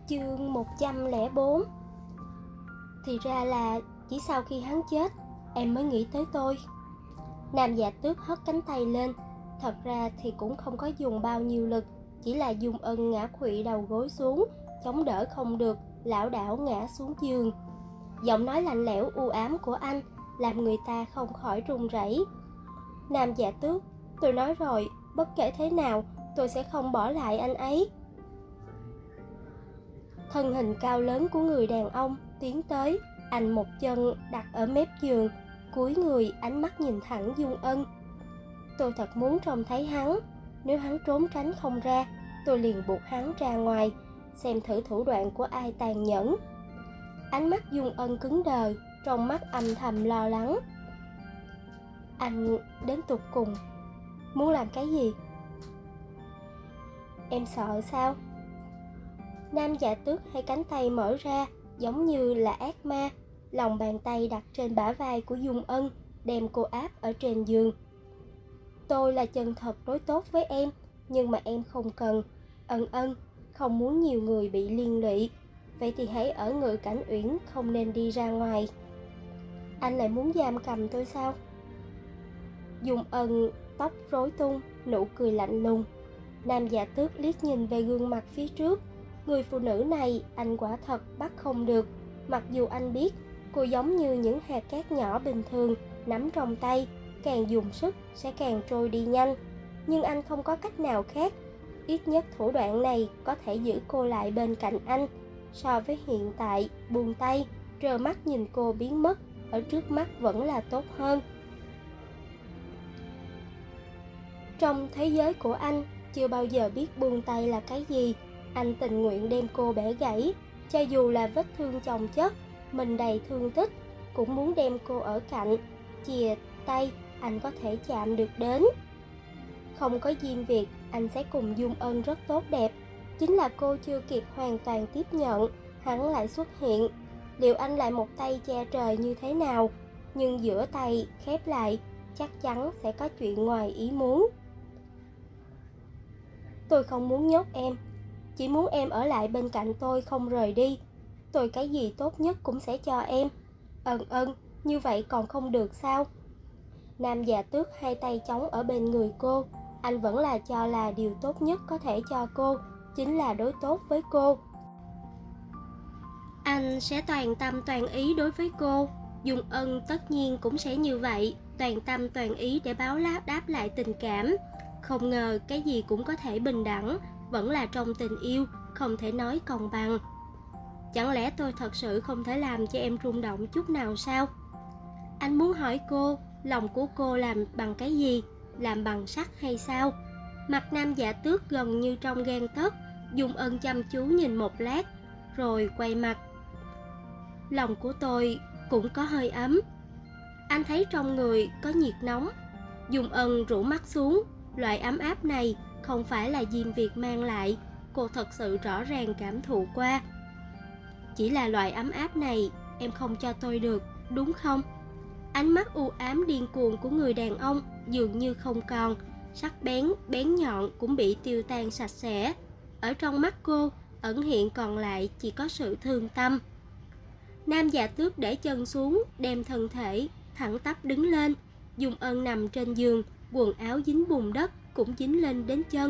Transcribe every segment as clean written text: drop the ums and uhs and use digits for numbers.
Chương 104. Thì ra là chỉ sau khi hắn chết, em mới nghĩ tới tôi. Nam Dạ Tước hất cánh tay lên. Thật ra thì cũng không có dùng bao nhiêu lực, chỉ là Dung Ân ngã khuỵu đầu gối xuống, chống đỡ không được, lảo đảo ngã xuống giường. Giọng nói lạnh lẽo u ám của anh làm người ta không khỏi run rẩy. Nam Dạ Tước, tôi nói rồi, bất kể thế nào, tôi sẽ không bỏ lại anh ấy. Thân hình cao lớn của người đàn ông tiến tới, anh một chân đặt ở mép giường, cúi người ánh mắt nhìn thẳng Dung Ân. Tôi thật muốn trông thấy hắn, nếu hắn trốn tránh không ra, tôi liền buộc hắn ra ngoài, xem thử thủ đoạn của ai tàn nhẫn. Ánh mắt Dung Ân cứng đờ, trong mắt âm thầm lo lắng. Anh đến tột cùng muốn làm cái gì? Em sợ sao? Nam Dạ Tước hai cánh tay mở ra, giống như là ác ma, lòng bàn tay đặt trên bả vai của Dung Ân, đem cô áp ở trên giường. Tôi là chân thật đối tốt với em, nhưng mà em không cần. Ân, không muốn nhiều người bị liên lụy. Vậy thì hãy ở Ngự Cảnh Uyển, không nên đi ra ngoài. Anh lại muốn giam cầm tôi sao? Dung Ân tóc rối tung, nụ cười lạnh lùng. Nam Dạ Tước liếc nhìn về gương mặt phía trước. Người phụ nữ này anh quả thật bắt không được. Mặc dù anh biết cô giống như những hạt cát nhỏ bình thường nắm trong tay, càng dùng sức sẽ càng trôi đi nhanh. Nhưng anh không có cách nào khác. Ít nhất thủ đoạn này có thể giữ cô lại bên cạnh anh. So với hiện tại buông tay, trơ mắt nhìn cô biến mất ở trước mắt vẫn là tốt hơn. Trong thế giới của anh, chưa bao giờ biết buông tay là cái gì. Anh tình nguyện đem cô bẻ gãy, cho dù là vết thương chồng chất, mình đầy thương tích, cũng muốn đem cô ở cạnh, chìa tay anh có thể chạm được đến. Không có Diêm Việt, anh sẽ cùng Dung Ân rất tốt đẹp. Chính là cô chưa kịp hoàn toàn tiếp nhận, hắn lại xuất hiện. Liệu anh lại một tay che trời như thế nào? Nhưng giữa tay khép lại, chắc chắn sẽ có chuyện ngoài ý muốn. Tôi không muốn nhốt em, chỉ muốn em ở lại bên cạnh tôi không rời đi. Tôi cái gì tốt nhất cũng sẽ cho em. Ân, như vậy còn không được sao? Nam Dạ Tước hai tay chống ở bên người cô. Anh vẫn là cho là điều tốt nhất có thể cho cô chính là đối tốt với cô. Anh sẽ toàn tâm toàn ý đối với cô. Dung Ân tất nhiên cũng sẽ như vậy, toàn tâm toàn ý để báo đáp lại tình cảm. Không ngờ cái gì cũng có thể bình đẳng, vẫn là trong tình yêu, không thể nói công bằng. Chẳng lẽ tôi thật sự không thể làm cho em rung động chút nào sao? Anh muốn hỏi cô, lòng của cô làm bằng cái gì? Làm bằng sắt hay sao? Mặt Nam Dạ Tước gần như trong gan tấc. Dung Ân chăm chú nhìn một lát, rồi quay mặt. Lòng của tôi cũng có hơi ấm. Anh thấy trong người có nhiệt nóng. Dung Ân rũ mắt xuống. Loại ấm áp này không phải là Diêm Việt mang lại, cô thật sự rõ ràng cảm thụ qua. Chỉ là loại ấm áp này em không cho tôi được, đúng không? Ánh mắt u ám điên cuồng của người đàn ông dường như không còn, sắc bén nhọn cũng bị tiêu tan sạch sẽ. Ở trong mắt cô ẩn hiện còn lại chỉ có sự thương tâm. Nam Dạ Tước để chân xuống, đem thân thể thẳng tắp đứng lên. Dung Ân nằm trên giường, quần áo dính bùn đất cũng dính lên đến chân.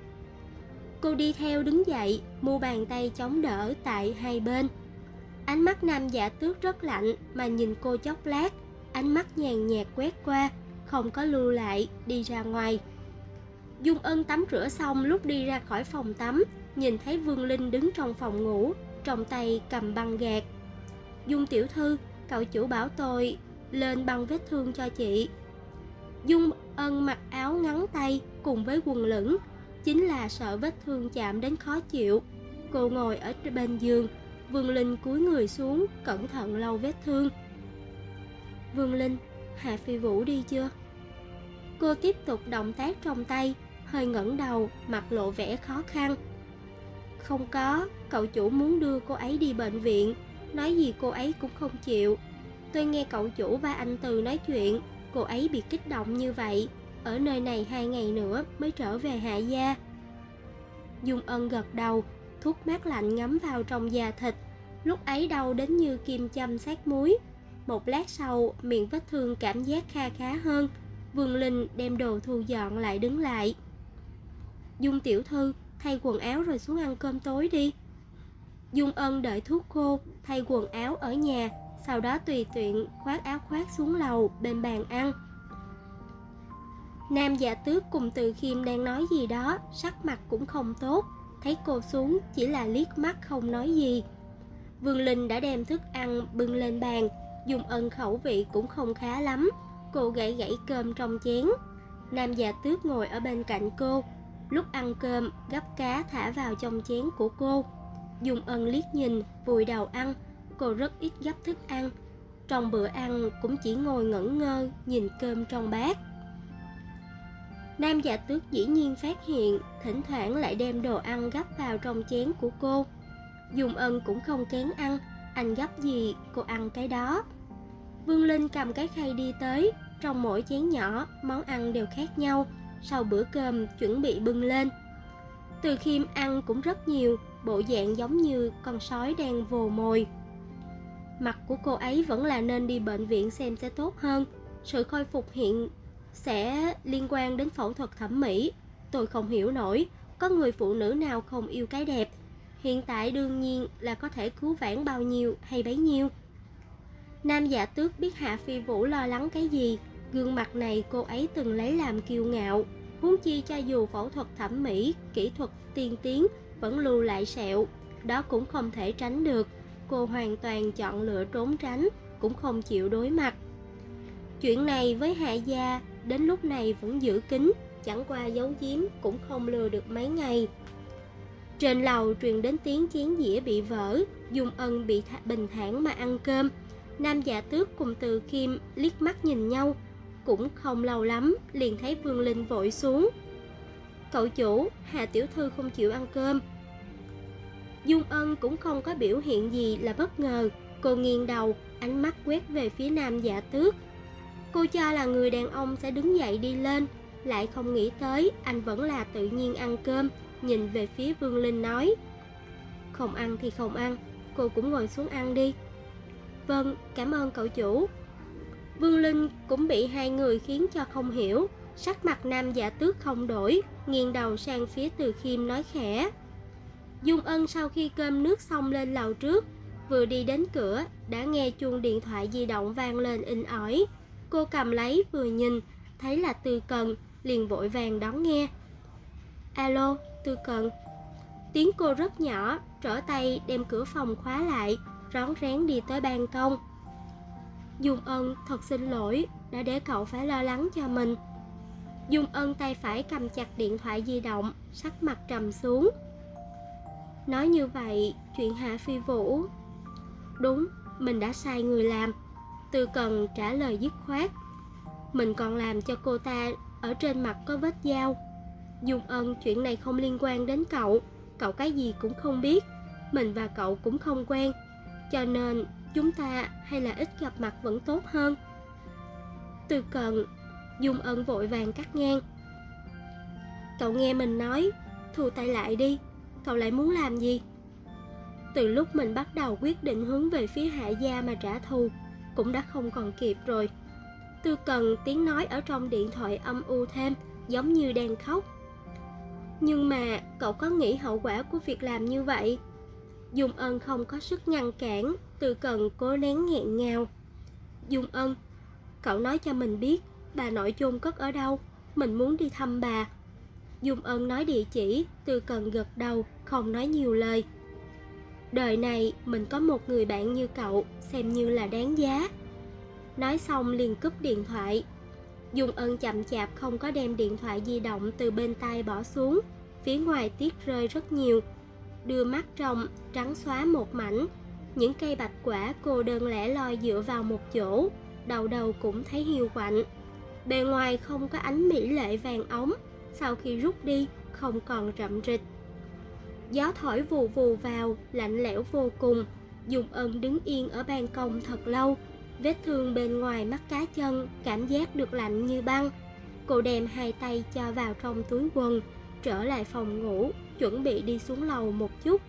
Cô đi theo đứng dậy, mu bàn tay chống đỡ tại hai bên. Ánh mắt Nam Dạ Tước rất lạnh mà nhìn cô chốc lát, ánh mắt nhàn nhạt quét qua, không có lưu lại, đi ra ngoài. Dung Ân tắm rửa xong lúc đi ra khỏi phòng tắm, nhìn thấy Vương Linh đứng trong phòng ngủ, trong tay cầm băng gạc. Dung tiểu thư, cậu chủ bảo tôi lên băng vết thương cho chị. Dung Ân mặc áo ngắn tay cùng với quần lửng, chính là sợ vết thương chạm đến khó chịu. Cô ngồi ở bên giường, Vương Linh cúi người xuống, cẩn thận lau vết thương. Vương Linh, Hạ Phi Vũ đi chưa? Cô tiếp tục động tác trong tay, hơi ngẩng đầu, mặt lộ vẻ khó khăn. Không có, cậu chủ muốn đưa cô ấy đi bệnh viện, nói gì cô ấy cũng không chịu. Tôi nghe cậu chủ và anh Từ nói chuyện, cô ấy bị kích động như vậy, ở nơi này 2 ngày nữa mới trở về Hạ gia. Dung Ân gật đầu, thuốc mát lạnh ngấm vào trong da thịt, lúc ấy đau đến như kim châm sát muối. Một lát sau, miệng vết thương cảm giác kha khá hơn. Vương Linh đem đồ thu dọn lại đứng lại. Dung tiểu thư, thay quần áo rồi xuống ăn cơm tối đi. Dung Ân đợi thuốc khô, thay quần áo ở nhà, sau đó tùy tiện khoác áo khoác xuống lầu bên bàn ăn. Nam Dạ Tước cùng Từ Khiêm đang nói gì đó, sắc mặt cũng không tốt. Thấy cô xuống chỉ là liếc mắt không nói gì. Vương Linh đã đem thức ăn bưng lên bàn. Dung Ân khẩu vị cũng không khá lắm. Cô gãy gãy cơm trong chén. Nam Dạ Tước ngồi ở bên cạnh cô. Lúc ăn cơm, gắp cá thả vào trong chén của cô. Dung Ân liếc nhìn, vùi đầu ăn. Cô rất ít gắp thức ăn. Trong bữa ăn cũng chỉ ngồi ngẩn ngơ nhìn cơm trong bát. Nam Dạ Tước dĩ nhiên phát hiện, thỉnh thoảng lại đem đồ ăn gắp vào trong chén của cô. Dung Ân cũng không kén ăn, anh gắp gì cô ăn cái đó. Vương Linh cầm cái khay đi tới, trong mỗi chén nhỏ món ăn đều khác nhau. Sau bữa cơm chuẩn bị bưng lên. Từ Khiêm ăn cũng rất nhiều, bộ dạng giống như con sói đang vồ mồi. Mặt của cô ấy vẫn là nên đi bệnh viện xem sẽ tốt hơn. Sự khôi phục hiện sẽ liên quan đến phẫu thuật thẩm mỹ. Tôi không hiểu nổi, có người phụ nữ nào không yêu cái đẹp. Hiện tại đương nhiên là có thể cứu vãn bao nhiêu hay bấy nhiêu. Nam Dạ Tước biết Hạ Phi Vũ lo lắng cái gì. Gương mặt này cô ấy từng lấy làm kiêu ngạo. Huống chi cho dù phẫu thuật thẩm mỹ, kỹ thuật tiên tiến vẫn lưu lại sẹo, đó cũng không thể tránh được. Cô hoàn toàn chọn lựa trốn tránh, cũng không chịu đối mặt. Chuyện này với Hạ gia đến lúc này vẫn giữ kín, chẳng qua giấu giếm cũng không lừa được mấy ngày. Trên lầu truyền đến tiếng chén dĩa bị vỡ. Dung Ân bị bình thản mà ăn cơm. Nam Dạ Tước cùng Từ Khiêm liếc mắt nhìn nhau. Cũng không lâu lắm liền thấy Vương Linh vội xuống. Cậu chủ, Hà tiểu thư không chịu ăn cơm. Dung Ân cũng không có biểu hiện gì là bất ngờ. Cô nghiêng đầu, ánh mắt quét về phía Nam Dạ Tước. Cô cho là người đàn ông sẽ đứng dậy đi lên, lại không nghĩ tới anh vẫn là tự nhiên ăn cơm. Nhìn về phía Vương Linh nói, không ăn thì không ăn, cô cũng ngồi xuống ăn đi. Vâng, cảm ơn cậu chủ. Vương Linh cũng bị hai người khiến cho không hiểu. Sắc mặt Nam Dạ Tước không đổi, nghiêng đầu sang phía Từ Khiêm nói khẽ. Dung Ân sau khi cơm nước xong lên lầu trước, vừa đi đến cửa đã nghe chuông điện thoại di động vang lên inh ỏi. Cô cầm lấy vừa nhìn, thấy là Tư Cần, liền vội vàng đón nghe. Alo, Tư Cần. Tiếng cô rất nhỏ, trở tay đem cửa phòng khóa lại, rón rén đi tới ban công. Dung Ân, thật xin lỗi, đã để cậu phải lo lắng cho mình. Dung Ân tay phải cầm chặt điện thoại di động, sắc mặt trầm xuống. Nói như vậy, chuyện Hạ Phi Vũ... Đúng, mình đã sai người làm. Tư Cần trả lời dứt khoát. Mình còn làm cho cô ta ở trên mặt có vết dao. Dung Ân, chuyện này không liên quan đến cậu. Cậu cái gì cũng không biết. Mình và cậu cũng không quen. Cho nên chúng ta hay là ít gặp mặt vẫn tốt hơn. Tư Cần. Dung Ân vội vàng cắt ngang. Cậu nghe mình nói, thu tay lại đi. Cậu lại muốn làm gì? Từ lúc mình bắt đầu quyết định hướng về phía Hạ gia mà trả thù, cũng đã không còn kịp rồi. Tư Cần tiếng nói ở trong điện thoại âm u thêm, giống như đang khóc. Nhưng mà cậu có nghĩ hậu quả của việc làm như vậy? Dung Ân không có sức ngăn cản. Tư Cần cố nén nghẹn ngào. Dung Ân, cậu nói cho mình biết bà nội chôn cất ở đâu, mình muốn đi thăm bà. Dung Ân nói địa chỉ. Tư Cần gật đầu, không nói nhiều lời. Đời này mình có một người bạn như cậu, xem như là đáng giá. Nói xong liền cúp điện thoại. Dung Ân chậm chạp không có đem điện thoại di động từ bên tai bỏ xuống. Phía ngoài tuyết rơi rất nhiều. Đưa mắt trong trắng xóa một mảnh. Những cây bạch quả cô đơn lẻ loi dựa vào một chỗ, đầu đầu cũng thấy hiu quạnh. Bề ngoài không có ánh mỹ lệ vàng ống, sau khi rút đi không còn rậm rịch. Gió thổi vù vù vào, lạnh lẽo vô cùng. Dung Ân đứng yên ở ban công thật lâu. Vết thương bên ngoài mắt cá chân, cảm giác được lạnh như băng. Cô đem hai tay cho vào trong túi quần, trở lại phòng ngủ, chuẩn bị đi xuống lầu một chút.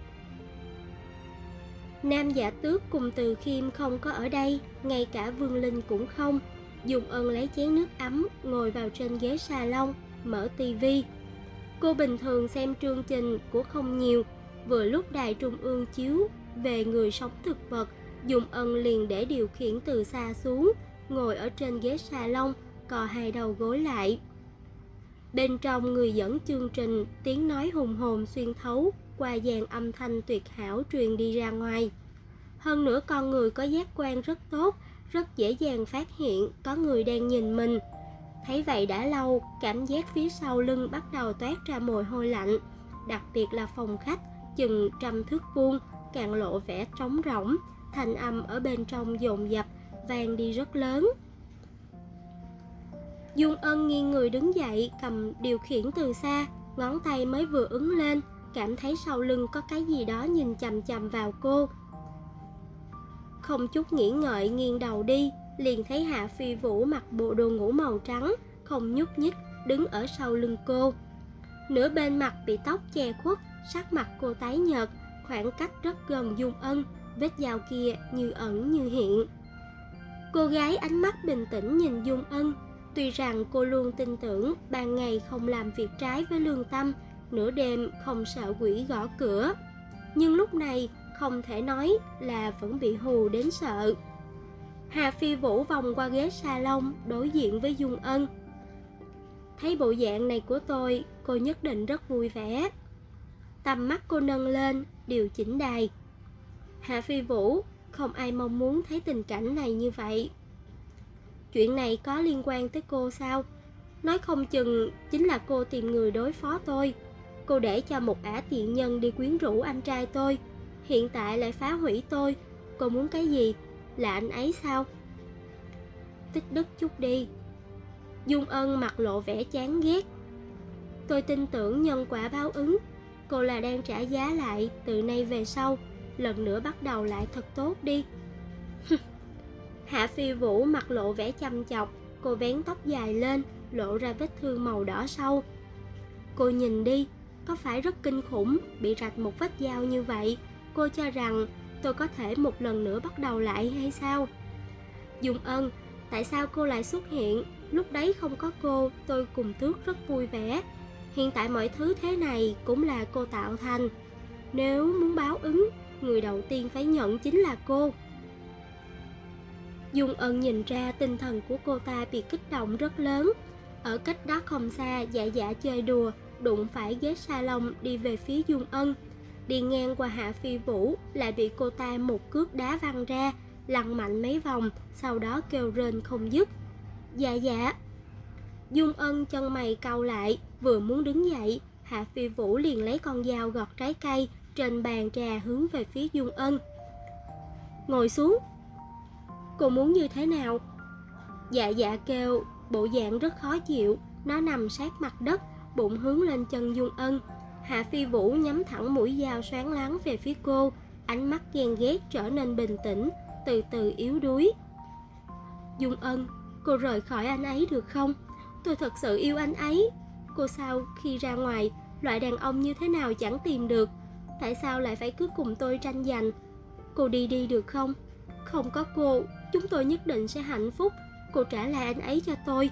Nam Giả Tước cùng Từ Khiêm không có ở đây, ngay cả Vương Linh cũng không. Dung Ân lấy chén nước ấm, ngồi vào trên ghế salon, mở tivi. Cô bình thường xem chương trình của không nhiều, vừa lúc đài trung ương chiếu về người sống thực vật, Dung Ân liền để điều khiển từ xa xuống, ngồi ở trên ghế salon, cò hai đầu gối lại. Bên trong người dẫn chương trình, tiếng nói hùng hồn xuyên thấu qua dàn âm thanh tuyệt hảo truyền đi ra ngoài. Hơn nữa con người có giác quan rất tốt, rất dễ dàng phát hiện có người đang nhìn mình. Thấy vậy đã lâu, cảm giác phía sau lưng bắt đầu toát ra mồ hôi lạnh. Đặc biệt là phòng khách chừng 100 thước vuông, càng lộ vẻ trống rỗng, thanh âm ở bên trong dồn dập, vang đi rất lớn. Dung Ân nghiêng người đứng dậy, cầm điều khiển từ xa, ngón tay mới vừa ấn lên, cảm thấy sau lưng có cái gì đó nhìn chằm chằm vào cô. Không chút nghĩ ngợi nghiêng đầu đi, liền thấy Hạ Phi Vũ mặc bộ đồ ngủ màu trắng, không nhúc nhích, đứng ở sau lưng cô. Nửa bên mặt bị tóc che khuất, sắc mặt cô tái nhợt, khoảng cách rất gần Dung Ân, vết dao kia như ẩn như hiện. Cô gái ánh mắt bình tĩnh nhìn Dung Ân. Tuy rằng cô luôn tin tưởng ban ngày không làm việc trái với lương tâm, nửa đêm không sợ quỷ gõ cửa, nhưng lúc này không thể nói là vẫn bị hù đến sợ. Hà Phi Vũ vòng qua ghế salon đối diện với Dung Ân. Thấy bộ dạng này của tôi, cô nhất định rất vui vẻ. Tầm mắt cô nâng lên, điều chỉnh đài. Hạ Phi Vũ, không ai mong muốn thấy tình cảnh này như vậy. Chuyện này có liên quan tới cô sao? Nói không chừng chính là cô tìm người đối phó tôi. Cô để cho một ả tiện nhân đi quyến rũ anh trai tôi, hiện tại lại phá hủy tôi. Cô muốn cái gì? Là anh ấy sao? Tích đức chút đi. Dung Ân mặt lộ vẻ chán ghét. Tôi tin tưởng nhân quả báo ứng. Cô là đang trả giá lại, từ nay về sau lần nữa bắt đầu lại thật tốt đi. Hạ Phi Vũ mặt lộ vẻ chăm chọc. Cô vén tóc dài lên, lộ ra vết thương màu đỏ sâu. Cô nhìn đi, có phải rất kinh khủng, bị rạch một vết dao như vậy. Cô cho rằng tôi có thể một lần nữa bắt đầu lại hay sao? Dung Ân, tại sao cô lại xuất hiện? Lúc đấy không có cô, tôi cùng Tước rất vui vẻ. Hiện tại mọi thứ thế này cũng là cô tạo thành. Nếu muốn báo ứng, người đầu tiên phải nhận chính là cô. Dung Ân nhìn ra tinh thần của cô ta bị kích động rất lớn. Ở cách đó không xa, Dạ Dạ chơi đùa, đụng phải ghế salon đi về phía Dung Ân. Đi ngang qua Hạ Phi Vũ, lại bị cô ta một cước đá văng ra, lăn mạnh mấy vòng, sau đó kêu rên không dứt. Dạ Dạ. Dung Ân chân mày cau lại, vừa muốn đứng dậy, Hạ Phi Vũ liền lấy con dao gọt trái cây trên bàn trà hướng về phía Dung Ân. Ngồi xuống. Cô muốn như thế nào? Dạ Dạ kêu, bộ dạng rất khó chịu. Nó nằm sát mặt đất, bụng hướng lên chân Dung Ân. Hạ Phi Vũ nhắm thẳng mũi dao xoắn láng về phía cô, ánh mắt ghen ghét trở nên bình tĩnh, từ từ yếu đuối. Dung Ân, cô rời khỏi anh ấy được không? Tôi thật sự yêu anh ấy. Cô sao khi ra ngoài, loại đàn ông như thế nào chẳng tìm được? Tại sao lại phải cứ cùng tôi tranh giành? Cô đi đi được không? Không có cô, chúng tôi nhất định sẽ hạnh phúc. Cô trả lại anh ấy cho tôi.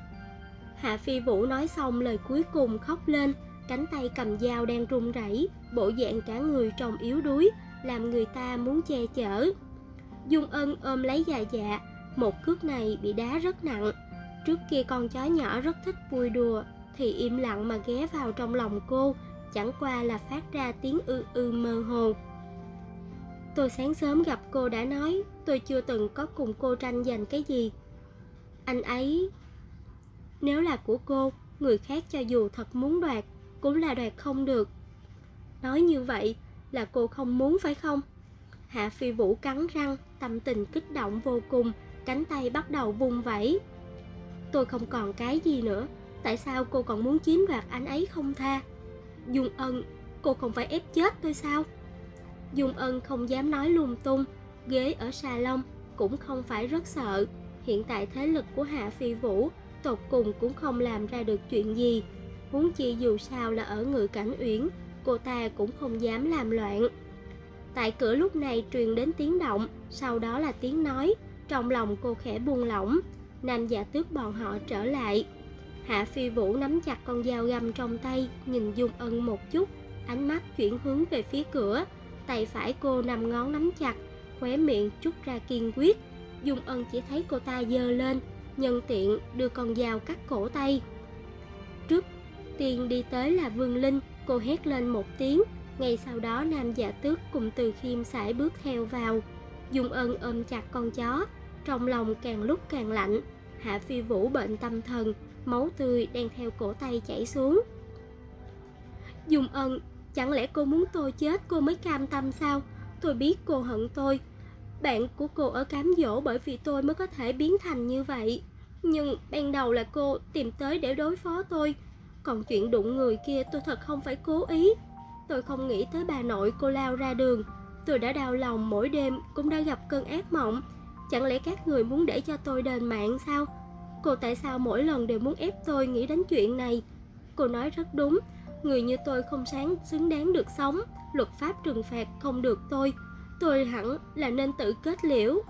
Hạ Phi Vũ nói xong lời cuối cùng khóc lên, cánh tay cầm dao đang run rẩy, bộ dạng cả người trông yếu đuối, làm người ta muốn che chở. Dung Ân ôm lấy Dạ Dạ, một cước này bị đá rất nặng. Trước kia con chó nhỏ rất thích vui đùa, thì im lặng mà ghé vào trong lòng cô, chẳng qua là phát ra tiếng ư ư mơ hồ. Tôi sáng sớm gặp cô đã nói, tôi chưa từng có cùng cô tranh giành cái gì. Anh ấy, nếu là của cô, người khác cho dù thật muốn đoạt, cũng là đoạt không được. Nói như vậy là cô không muốn phải không? Hạ Phi Vũ cắn răng, tâm tình kích động vô cùng, cánh tay bắt đầu vung vẩy. Tôi không còn cái gì nữa, tại sao cô còn muốn chiếm đoạt anh ấy không tha? Dung Ân, cô không phải ép chết tôi sao? Dung Ân không dám nói lung tung, ghế ở salon cũng không phải rất sợ. Hiện tại thế lực của Hạ Phi Vũ tột cùng cũng không làm ra được chuyện gì. Huống chi dù sao là ở Ngự Cảnh Uyển, cô ta cũng không dám làm loạn. Tại cửa lúc này truyền đến tiếng động, sau đó là tiếng nói. Trong lòng cô khẽ buông lỏng. Nam Dạ Tước bọn họ trở lại. Hạ Phi Vũ nắm chặt con dao găm trong tay, nhìn Dung Ân một chút, ánh mắt chuyển hướng về phía cửa. Tay phải cô nằm ngón nắm chặt, khóe miệng trút ra kiên quyết. Dung Ân chỉ thấy cô ta giơ lên, nhân tiện đưa con dao cắt cổ tay. Trước tiên đi tới là Vương Linh, cô hét lên một tiếng. Ngay sau đó Nam Dạ Tước cùng Từ Khiêm sải bước theo vào. Dung Ân ôm chặt con chó, trong lòng càng lúc càng lạnh. Hạ Phi Vũ bệnh tâm thần, máu tươi đang theo cổ tay chảy xuống. Dung Ân, chẳng lẽ cô muốn tôi chết cô mới cam tâm sao? Tôi biết cô hận tôi. Bạn của cô ở cám dỗ bởi vì tôi mới có thể biến thành như vậy. Nhưng ban đầu là cô tìm tới để đối phó tôi. Còn chuyện đụng người kia tôi thật không phải cố ý. Tôi không nghĩ tới bà nội cô lao ra đường. Tôi đã đau lòng mỗi đêm, cũng đã gặp cơn ác mộng. Chẳng lẽ các người muốn để cho tôi đền mạng sao? Cô tại sao mỗi lần đều muốn ép tôi nghĩ đến chuyện này? Cô nói rất đúng. Người như tôi không xứng đáng được sống. Luật pháp trừng phạt không được tôi. Tôi hẳn là nên tự kết liễu.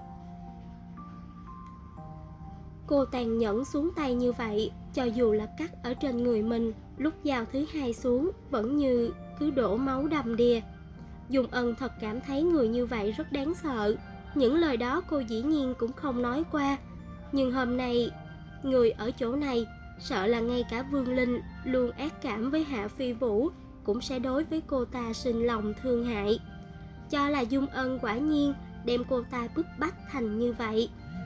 Cô tàn nhẫn xuống tay như vậy, cho dù là cắt ở trên người mình, lúc dao thứ hai xuống vẫn như cứ đổ máu đầm đìa. Dung Ân thật cảm thấy người như vậy rất đáng sợ. Những lời đó cô dĩ nhiên cũng không nói qua. Nhưng hôm nay, người ở chỗ này, sợ là ngay cả Vương Linh luôn ác cảm với Hạ Phi Vũ cũng sẽ đối với cô ta sinh lòng thương hại. Cho là Dung Ân quả nhiên đem cô ta bức bách thành như vậy.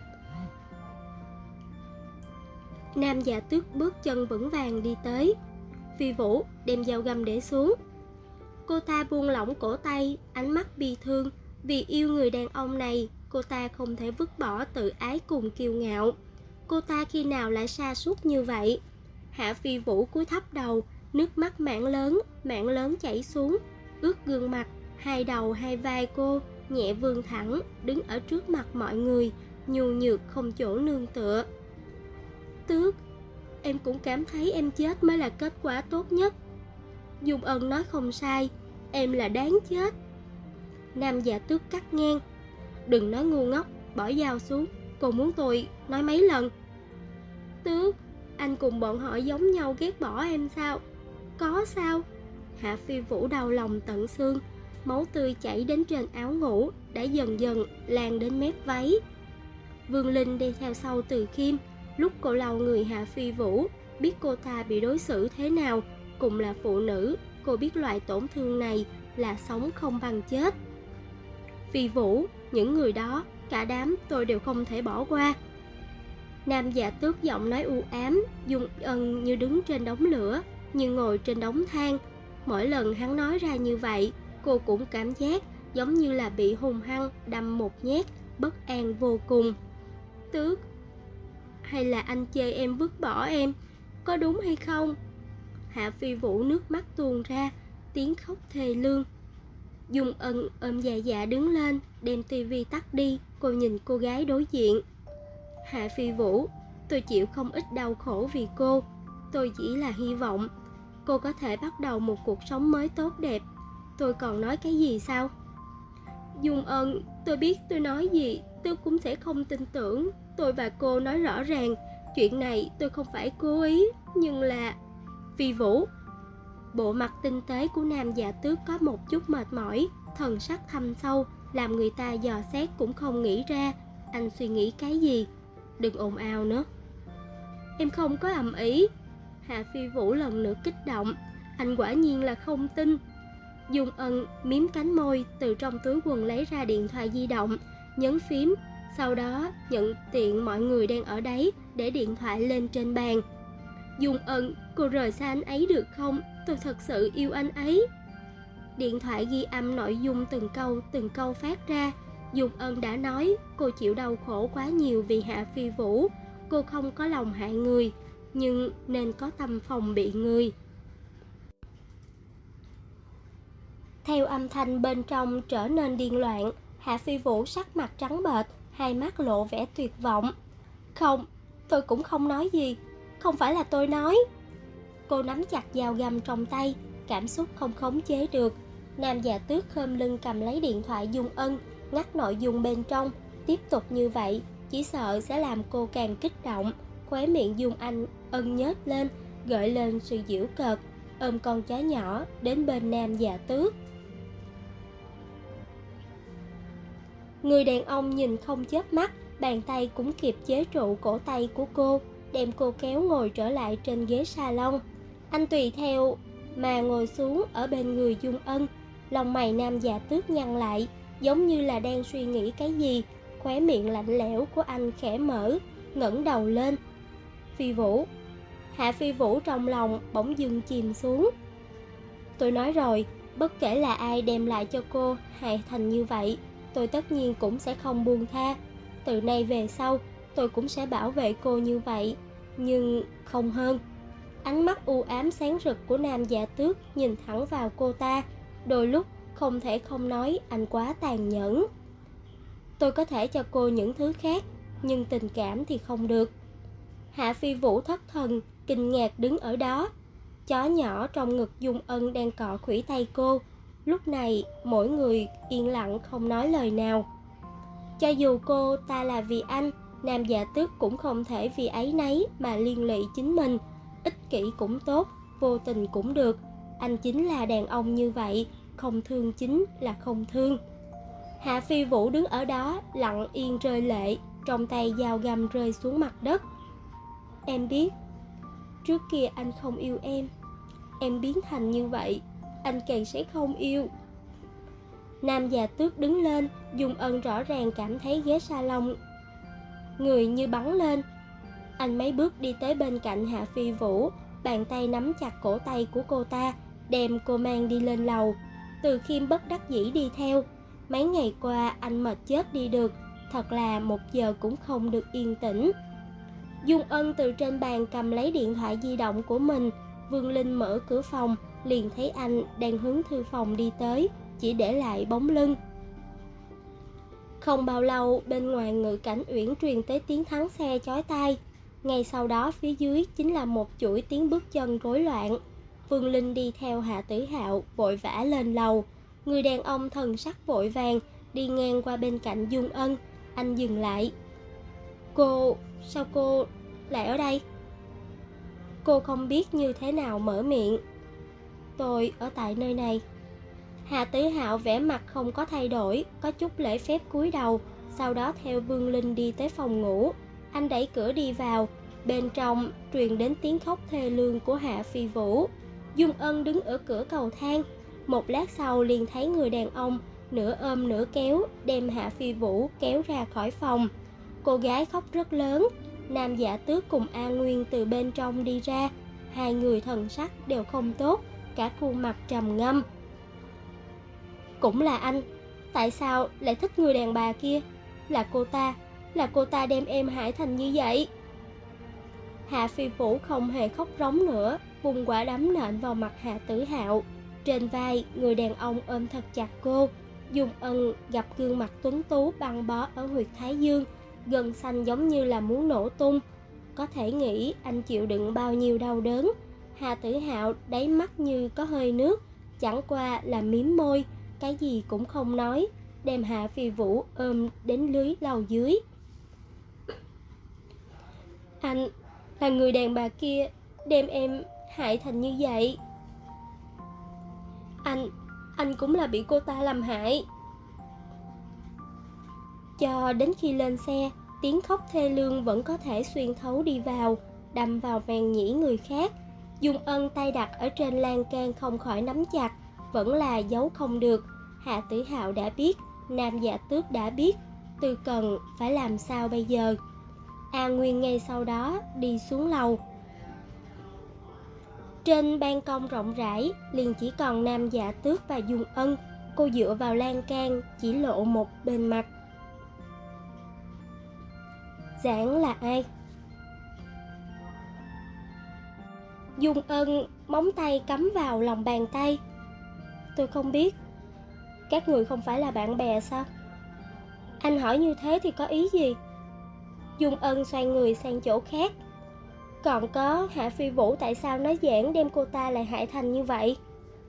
Nam Dạ Tước bước chân vững vàng đi tới. Phi Vũ đem dao găm để xuống. Cô ta buông lỏng cổ tay, ánh mắt bi thương. Vì yêu người đàn ông này, cô ta không thể vứt bỏ tự ái cùng kiêu ngạo. Cô ta khi nào lại sa sút như vậy? Hạ Phi Vũ cúi thấp đầu, nước mắt mảng lớn chảy xuống, ướt gương mặt. Hai đầu hai vai cô nhẹ vươn thẳng, đứng ở trước mặt mọi người, nhu nhược không chỗ nương tựa. Tước, em cũng cảm thấy em chết mới là kết quả tốt nhất. Dung Ân nói không sai, em là đáng chết. Nam Dạ Tước cắt ngang. Đừng nói ngu ngốc, bỏ dao xuống. Cô muốn tôi nói mấy lần? Tước, anh cùng bọn họ giống nhau ghét bỏ em sao? Có sao? Hạ Phi Vũ đau lòng tận xương. Máu tươi chảy đến trên áo ngủ, đã dần dần lan đến mép váy. Vương Linh đi theo sau Từ Khiêm. Lúc cô lau người Hạ Phi Vũ, biết cô ta bị đối xử thế nào. Cùng là phụ nữ, cô biết loại tổn thương này là sống không bằng chết. Phi Vũ, những người đó, cả đám tôi đều không thể bỏ qua. Nam Dạ Tước giọng nói u ám. Dung Ân như đứng trên đống lửa, như ngồi trên đống than. Mỗi lần hắn nói ra như vậy, cô cũng cảm giác giống như là bị hung hăng đâm một nhát, bất an vô cùng. Tước, hay là anh chê em vứt bỏ em, có đúng hay không? Hạ Phi Vũ nước mắt tuôn ra, tiếng khóc thê lương. Dung Ân ôm dạ dạ đứng lên, đem tivi tắt đi. Cô nhìn cô gái đối diện. Hạ Phi Vũ, tôi chịu không ít đau khổ vì cô. Tôi chỉ là hy vọng cô có thể bắt đầu một cuộc sống mới tốt đẹp. Tôi còn nói cái gì sao? Dung Ân, tôi biết tôi nói gì tôi cũng sẽ không tin tưởng. Tôi và cô nói rõ ràng, chuyện này tôi không phải cố ý, nhưng là... Phi Vũ. Bộ mặt tinh tế của Nam Dạ Tước có một chút mệt mỏi, thần sắc thâm sâu, làm người ta dò xét cũng không nghĩ ra anh suy nghĩ cái gì. Đừng ồn ào nữa. Em không có ầm ĩ. Hạ Phi Vũ lần nữa kích động. Anh quả nhiên là không tin. Dung Ân miếm cánh môi, từ trong túi quần lấy ra điện thoại di động, nhấn phím, sau đó nhận tiện mọi người đang ở đấy, để điện thoại lên trên bàn. Dung Ân, cô rời xa anh ấy được không? Tôi thật sự yêu anh ấy. Điện thoại ghi âm nội dung từng câu phát ra. Dung Ân đã nói cô chịu đau khổ quá nhiều vì Hạ Phi Vũ. Cô không có lòng hại người, nhưng nên có tâm phòng bị người. Theo âm thanh bên trong trở nên điên loạn, Hạ Phi Vũ sắc mặt trắng bệch, hai mắt lộ vẻ tuyệt vọng. Không, tôi cũng không nói gì. Không phải là tôi nói. Cô nắm chặt dao găm trong tay, cảm xúc không khống chế được. Nam Dạ Tước khom lưng cầm lấy điện thoại Dung Ân, ngắt nội dung bên trong. Tiếp tục như vậy chỉ sợ sẽ làm cô càng kích động. Khóe miệng Dung Ân nhếch lên, gợi lên sự giễu cợt, ôm con chó nhỏ đến bên Nam Dạ Tước. Người đàn ông nhìn không chớp mắt, bàn tay cũng kịp chế trụ cổ tay của cô, đem cô kéo ngồi trở lại trên ghế salon. Anh tùy theo mà ngồi xuống ở bên người Dung Ân. Lông mày Nam Dạ Tước nhăn lại, giống như là đang suy nghĩ cái gì. Khóe miệng lạnh lẽo của anh khẽ mở, ngẩng đầu lên. Phi Vũ. Hạ Phi Vũ trong lòng bỗng dưng chìm xuống. Tôi nói rồi, bất kể là ai đem lại cho cô hại thành như vậy, tôi tất nhiên cũng sẽ không buông tha. Từ nay về sau, tôi cũng sẽ bảo vệ cô như vậy, nhưng không hơn. Ánh mắt u ám sáng rực của Nam Dạ Tước nhìn thẳng vào cô ta. Đôi lúc không thể không nói anh quá tàn nhẫn. Tôi có thể cho cô những thứ khác, nhưng tình cảm thì không được. Hạ Phi Vũ thất thần, kinh ngạc đứng ở đó. Chó nhỏ trong ngực Dung Ân đang cọ khuỷu tay cô. Lúc này mỗi người yên lặng không nói lời nào. Cho dù cô ta là vì anh, Nam Dạ Tước cũng không thể vì áy náy mà liên lụy chính mình. Ích kỷ cũng tốt, vô tình cũng được. Anh chính là đàn ông như vậy, không thương chính là không thương. Hạ Phi Vũ đứng ở đó lặng yên rơi lệ, trong tay dao găm rơi xuống mặt đất. Em biết, trước kia anh không yêu em biến thành như vậy, anh càng sẽ không yêu. Nam Dạ Tước đứng lên, Dung Ân rõ ràng cảm thấy ghế salon người như bắn lên. Anh mấy bước đi tới bên cạnh Hạ Phi Vũ, bàn tay nắm chặt cổ tay của cô ta, đem cô mang đi lên lầu. Từ Khiêm bất đắc dĩ đi theo. Mấy ngày qua anh mệt chết đi được, thật là 1 giờ cũng không được yên tĩnh. Dung Ân từ trên bàn cầm lấy điện thoại di động của mình. Vương Linh mở cửa phòng, liền thấy anh đang hướng thư phòng đi tới, chỉ để lại bóng lưng. Không bao lâu, bên ngoài Ngự Cảnh Uyển truyền tới tiếng thắng xe chói tai. Ngay sau đó phía dưới chính là một chuỗi tiếng bước chân rối loạn. Vương Linh đi theo Hạ Tử Hạo vội vã lên lầu. Người đàn ông thần sắc vội vàng đi ngang qua bên cạnh Dung Ân. Anh dừng lại. Sao cô lại ở đây? Cô không biết như thế nào mở miệng. Tôi ở tại nơi này. Hạ Tử Hạo vẻ mặt không có thay đổi, có chút lễ phép cúi đầu, sau đó theo Vương Linh đi tới phòng ngủ. Anh đẩy cửa đi vào, bên trong truyền đến tiếng khóc thê lương của Hạ Phi Vũ. Dung Ân đứng ở cửa cầu thang, một lát sau liền thấy người đàn ông nửa ôm nửa kéo đem Hạ Phi Vũ kéo ra khỏi phòng. Cô gái khóc rất lớn. Nam Dạ Tước cùng A Nguyên từ bên trong đi ra, hai người thần sắc đều không tốt, cả khuôn mặt trầm ngâm. Cũng là anh, tại sao lại thích người đàn bà kia? Là cô ta đem em hại thành như vậy. Hạ Phi Vũ không hề khóc rống nữa, vùng quả đấm nện vào mặt Hạ Tử Hạo. Trên vai, người đàn ông ôm thật chặt cô. Dung Ân gặp gương mặt tuấn tú băng bó ở huyệt thái dương, gân xanh giống như là muốn nổ tung. Có thể nghĩ anh chịu đựng bao nhiêu đau đớn. Hạ Tử Hạo đáy mắt như có hơi nước, chẳng qua là mím môi, cái gì cũng không nói, đem Hạ Phi Vũ ôm đến lưới lầu dưới. Anh là người đàn bà kia đem em hại thành như vậy. Anh cũng là bị cô ta làm hại. Cho đến khi lên xe, tiếng khóc thê lương vẫn có thể xuyên thấu đi vào, đâm vào màng nhĩ người khác. Dung Ân tay đặt ở trên lan can không khỏi nắm chặt, vẫn là giấu không được. Hạ Tử Hạo đã biết, Nam Dạ Tước đã biết, Tư Cần phải làm sao bây giờ? A Nguyên ngay sau đó đi xuống lầu. Trên ban công rộng rãi, liền chỉ còn Nam Dạ Tước và Dung Ân. Cô dựa vào lan can, chỉ lộ một bên mặt. Giảng là ai? Dung Ân móng tay cắm vào lòng bàn tay. Tôi không biết. Các người không phải là bạn bè sao? Anh hỏi như thế thì có ý gì? Dung Ân xoay người sang chỗ khác. Còn có Hạ Phi Vũ tại sao nói giảng đem cô ta lại hại thành như vậy?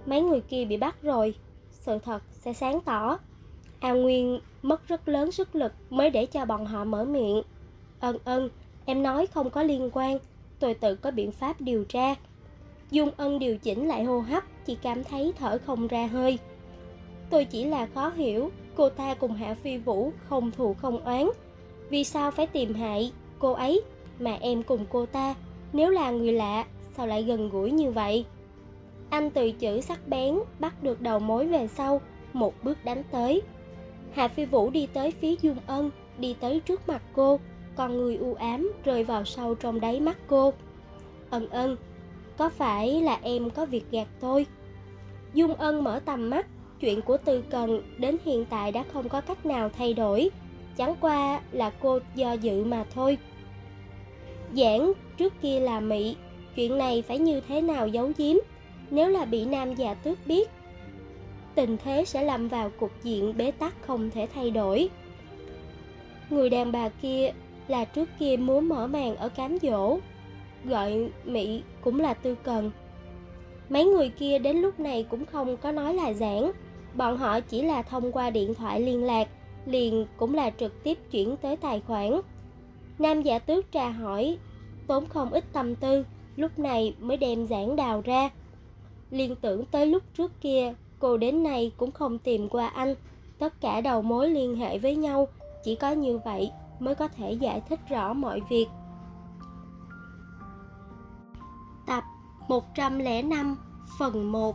Mấy người kia bị bắt rồi, sự thật sẽ sáng tỏ. An Nguyên mất rất lớn sức lực mới để cho bọn họ mở miệng. Ân, em nói không có liên quan, tôi tự có biện pháp điều tra. Dung Ân điều chỉnh lại hô hấp, chỉ cảm thấy thở không ra hơi. Tôi chỉ là khó hiểu, cô ta cùng Hạ Phi Vũ không thù không oán, vì sao phải tìm hại cô ấy, mà em cùng cô ta, nếu là người lạ, sao lại gần gũi như vậy? Anh từ chữ sắc bén bắt được đầu mối về sau, một bước đánh tới. Hạ Phi Vũ đi tới phía Dung Ân, đi tới trước mặt cô, con người u ám rơi vào sâu trong đáy mắt cô. Ân, có phải là em có việc gạt tôi? Dung Ân mở tầm mắt, chuyện của Tư Cần đến hiện tại đã không có cách nào thay đổi, chẳng qua là cô do dự mà thôi. Giảng trước kia là Mị, chuyện này phải như thế nào giấu giếm? Nếu là bị Nam Dạ Tước biết, tình thế sẽ lâm vào cục diện bế tắc không thể thay đổi. Người đàn bà kia là trước kia muốn mở màn ở cám dỗ, gọi Mị cũng là Tư Cần. Mấy người kia đến lúc này cũng không có nói là giảng, bọn họ chỉ là thông qua điện thoại liên lạc, liền cũng là trực tiếp chuyển tới tài khoản. Nam Dạ Tước tra hỏi, tốn không ít tâm tư, lúc này mới đem giảng đào ra. Liên tưởng tới lúc trước kia, cô đến nay cũng không tìm qua anh, tất cả đầu mối liên hệ với nhau, chỉ có như vậy mới có thể giải thích rõ mọi việc. Tập 105 phần 1.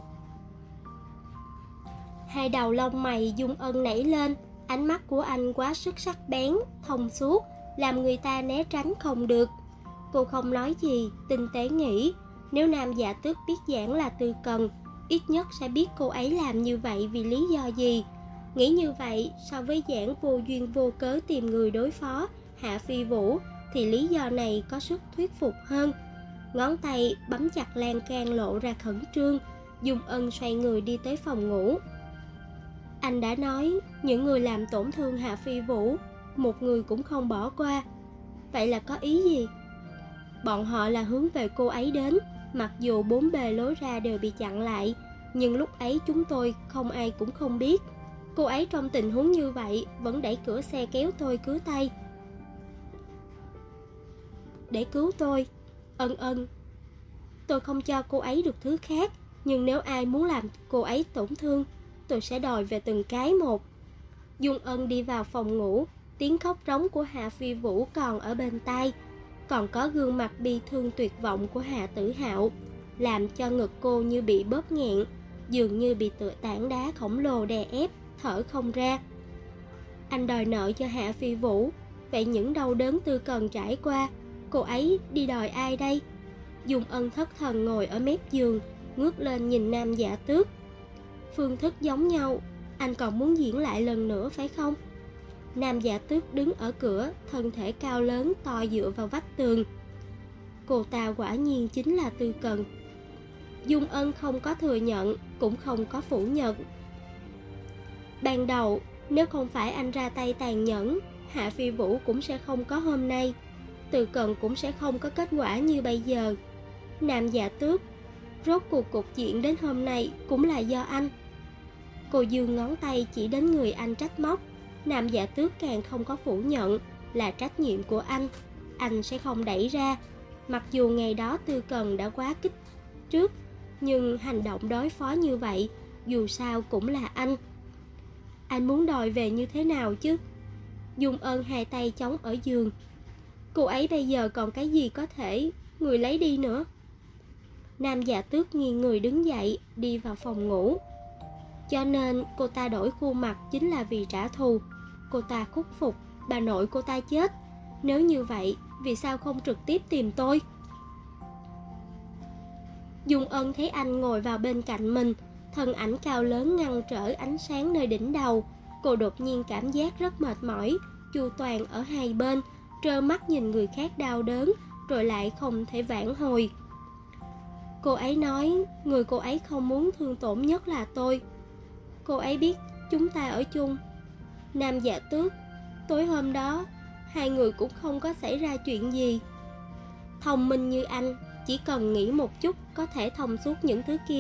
Hai đầu lông mày Dung Ân nảy lên, ánh mắt của anh quá sức sắc bén, thông suốt, làm người ta né tránh không được. Cô không nói gì, tinh tế nghĩ, nếu Nam Dạ Tước biết giảng là Tư Cần, ít nhất sẽ biết cô ấy làm như vậy vì lý do gì. Nghĩ như vậy, so với giảng vô duyên vô cớ tìm người đối phó Hạ Phi Vũ, thì lý do này có sức thuyết phục hơn. Ngón tay bấm chặt lan can lộ ra khẩn trương. Dung Ân xoay người đi tới phòng ngủ. Anh đã nói, những người làm tổn thương Hạ Phi Vũ, một người cũng không bỏ qua. Vậy là có ý gì? Bọn họ là hướng về cô ấy đến, mặc dù bốn bề lối ra đều bị chặn lại, nhưng lúc ấy chúng tôi không ai cũng không biết. Cô ấy trong tình huống như vậy vẫn đẩy cửa xe kéo tôi cứu tay. Để cứu tôi. Ân, tôi không cho cô ấy được thứ khác, nhưng nếu ai muốn làm cô ấy tổn thương, tôi sẽ đòi về từng cái một. Dung Ân đi vào phòng ngủ, tiếng khóc rống của Hạ Phi Vũ còn ở bên tai, còn có gương mặt bi thương tuyệt vọng của Hạ Tử Hạo, làm cho ngực cô như bị bóp nghẹn, dường như bị tựa tảng đá khổng lồ đè ép, thở không ra. Anh đòi nợ cho Hạ Phi Vũ, vậy những đau đớn Tư Cần trải qua, cô ấy đi đòi ai đây? Dung Ân thất thần ngồi ở mép giường, ngước lên nhìn Nam Dạ Tước. Phương thức giống nhau, anh còn muốn diễn lại lần nữa phải không? Nam Dạ Tước đứng ở cửa, thân thể cao lớn to dựa vào vách tường. Cô ta quả nhiên chính là Tư Cần. Dung Ân không có thừa nhận, cũng không có phủ nhận. Ban đầu, nếu không phải anh ra tay tàn nhẫn, Hạ Phi Vũ cũng sẽ không có hôm nay. Tư Cần cũng sẽ không có kết quả như bây giờ. Nam Dạ Tước, rốt cuộc cục diện đến hôm nay cũng là do anh. Cô giương ngón tay chỉ đến người anh trách móc. Nam Dạ Tước càng không có phủ nhận, là trách nhiệm của anh sẽ không đẩy ra. Mặc dù ngày đó Tư Cần đã quá kích trước, nhưng hành động đối phó như vậy, dù sao cũng là anh. Anh muốn đòi về như thế nào chứ? Dung Ân hai tay chống ở giường. Cô ấy bây giờ còn cái gì có thể người lấy đi nữa? Nam Dạ Tước nghiêng người đứng dậy, đi vào phòng ngủ. Cho nên cô ta đổi khuôn mặt chính là vì trả thù. Cô ta khuất phục, bà nội cô ta chết. Nếu như vậy, vì sao không trực tiếp tìm tôi? Dung Ân thấy anh ngồi vào bên cạnh mình, thân ảnh cao lớn ngăn trở ánh sáng nơi đỉnh đầu. Cô đột nhiên cảm giác rất mệt mỏi, chu toàn ở hai bên, trơ mắt nhìn người khác đau đớn, rồi lại không thể vãn hồi. Cô ấy nói, người cô ấy không muốn thương tổn nhất là tôi. Cô ấy biết chúng ta ở chung. Nam Dạ Tước, tối hôm đó, hai người cũng không có xảy ra chuyện gì. Thông minh như anh, chỉ cần nghĩ một chút có thể thông suốt những thứ kia,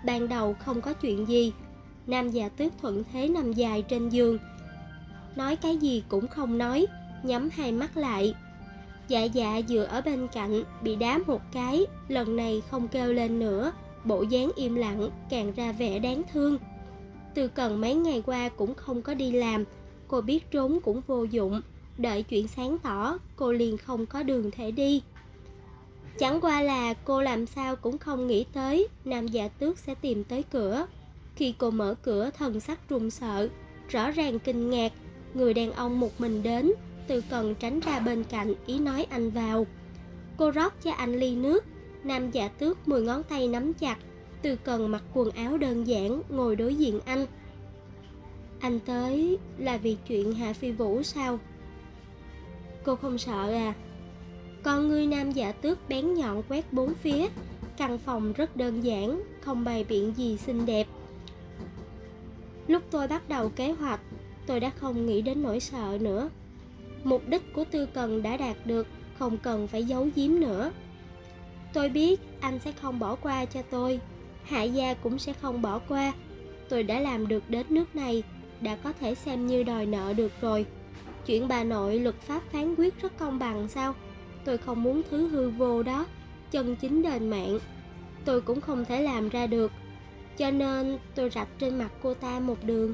Ban đầu không có chuyện gì. Nam Dạ Tước thuận thế nằm dài trên giường, nói cái gì cũng không nói, nhắm hai mắt lại. Dạ Dạ dựa ở bên cạnh, bị đá một cái, lần này không kêu lên nữa, bộ dáng im lặng càng ra vẻ đáng thương. Từ Cần mấy ngày qua cũng không có đi làm, cô biết trốn cũng vô dụng, đợi chuyện sáng tỏ, cô liền không có đường thể đi. Chẳng qua là cô làm sao cũng không nghĩ tới Nam Dạ Tước sẽ tìm tới cửa. Khi cô mở cửa, thần sắc run sợ, rõ ràng kinh ngạc. Người đàn ông một mình đến, Từ Cần tránh ra bên cạnh, ý nói anh vào. Cô rót cho anh ly nước. Nam Dạ Tước 10 ngón tay nắm chặt. Từ Cần mặc quần áo đơn giản, ngồi đối diện anh. Anh tới là vì chuyện Hạ Phi Vũ sao? Cô không sợ à? Con ngươi Nam Dạ Tước bén nhọn quét bốn phía. Căn phòng rất đơn giản, không bày biện gì xinh đẹp. Lúc tôi bắt đầu kế hoạch, tôi đã không nghĩ đến nỗi sợ nữa. Mục đích của Tư Cần đã đạt được, không cần phải giấu giếm nữa. Tôi biết anh sẽ không bỏ qua cho tôi, Hạ gia cũng sẽ không bỏ qua. Tôi đã làm được đến nước này, đã có thể xem như đòi nợ được rồi. Chuyện bà nội luật pháp phán quyết rất công bằng sao? Tôi không muốn thứ hư vô đó, chân chính đền mạng. Tôi cũng không thể làm ra được, cho nên tôi rạch trên mặt cô ta một đường.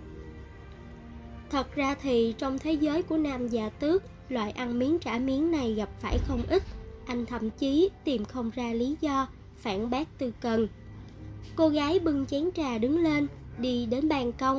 Thật ra thì trong thế giới của Nam Dạ Tước, loại ăn miếng trả miếng này gặp phải không ít. Anh thậm chí tìm không ra lý do phản bác Tư Cần. Cô gái bưng chén trà đứng lên, đi đến ban công.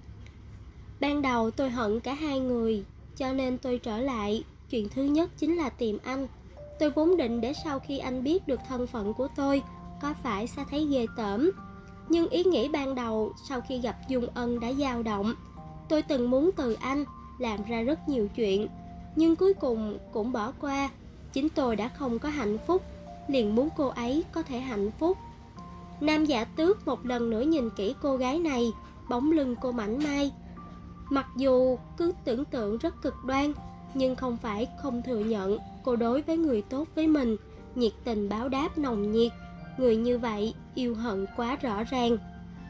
Ban đầu tôi hận cả hai người, cho nên tôi trở lại. Chuyện thứ nhất chính là tìm anh. Tôi vốn định để sau khi anh biết được thân phận của tôi, có phải sẽ thấy ghê tởm. Nhưng ý nghĩ ban đầu sau khi gặp Dung Ân đã dao động. Tôi từng muốn từ anh, làm ra rất nhiều chuyện, nhưng cuối cùng cũng bỏ qua. Chính tôi đã không có hạnh phúc, liền muốn cô ấy có thể hạnh phúc. Nam Dạ Tước một lần nữa nhìn kỹ cô gái này, bóng lưng cô mảnh mai. Mặc dù cứ tưởng tượng rất cực đoan, nhưng không phải không thừa nhận cô đối với người tốt với mình, nhiệt tình báo đáp nồng nhiệt. Người như vậy yêu hận quá rõ ràng.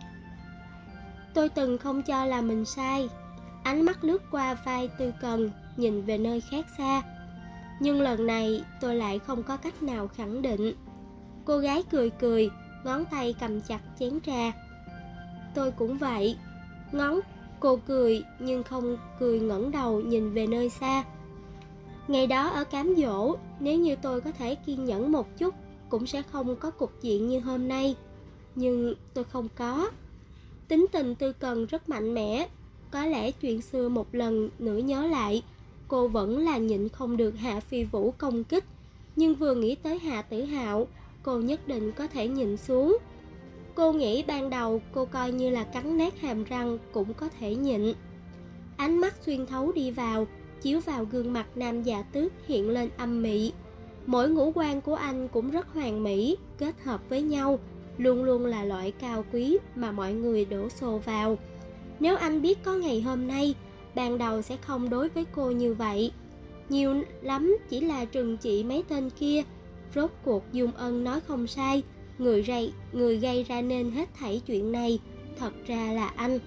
Tôi từng không cho là mình sai. Ánh mắt lướt qua vai Tư Cần, nhìn về nơi khác xa. Nhưng lần này tôi lại không có cách nào khẳng định. Cô gái cười cười, ngón tay cầm chặt chén trà. Tôi cũng vậy. Cô cười nhưng không cười, ngẩng đầu nhìn về nơi xa. Ngày đó ở cám dỗ, nếu như tôi có thể kiên nhẫn một chút, cũng sẽ không có cục diện như hôm nay. Nhưng tôi không có. Tính tình Tư Cần rất mạnh mẽ. Có lẽ chuyện xưa một lần nữa nhớ lại, cô vẫn là nhịn không được Hạ Phi Vũ công kích. Nhưng vừa nghĩ tới Hạ Tử Hạo, cô nhất định có thể nhịn xuống. Cô nghĩ ban đầu cô coi như là cắn nát hàm răng cũng có thể nhịn. Ánh mắt xuyên thấu đi vào, chiếu vào gương mặt Nam Dạ Tước hiện lên âm mị. Mỗi ngũ quan của anh cũng rất hoàn mỹ, kết hợp với nhau, luôn luôn là loại cao quý mà mọi người đổ xô vào. Nếu anh biết có ngày hôm nay, ban đầu sẽ không đối với cô như vậy. Nhiều lắm chỉ là trừng trị mấy tên kia. Rốt cuộc Dung Ân nói không sai, người gây ra nên hết thảy chuyện này thật ra là anh.